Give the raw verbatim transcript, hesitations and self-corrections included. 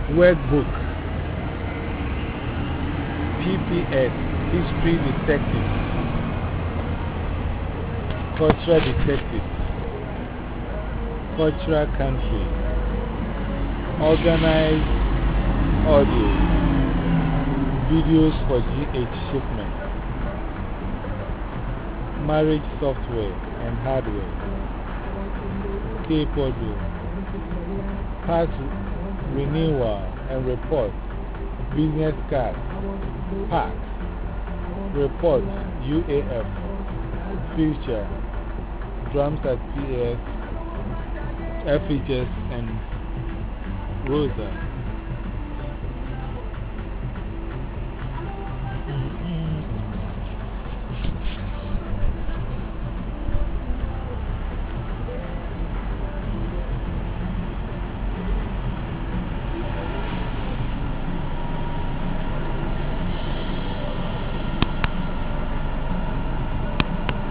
Workbook. P P S. History Detectives. Cultural Detectives. Cultural Country. Organized Audio. Videos for G H shipment. Marriage software and hardware. K-Podo. Pass renewal and report. Business cards. Pack. Report U A F. Future. Drums at P A S. F H S and Rosa.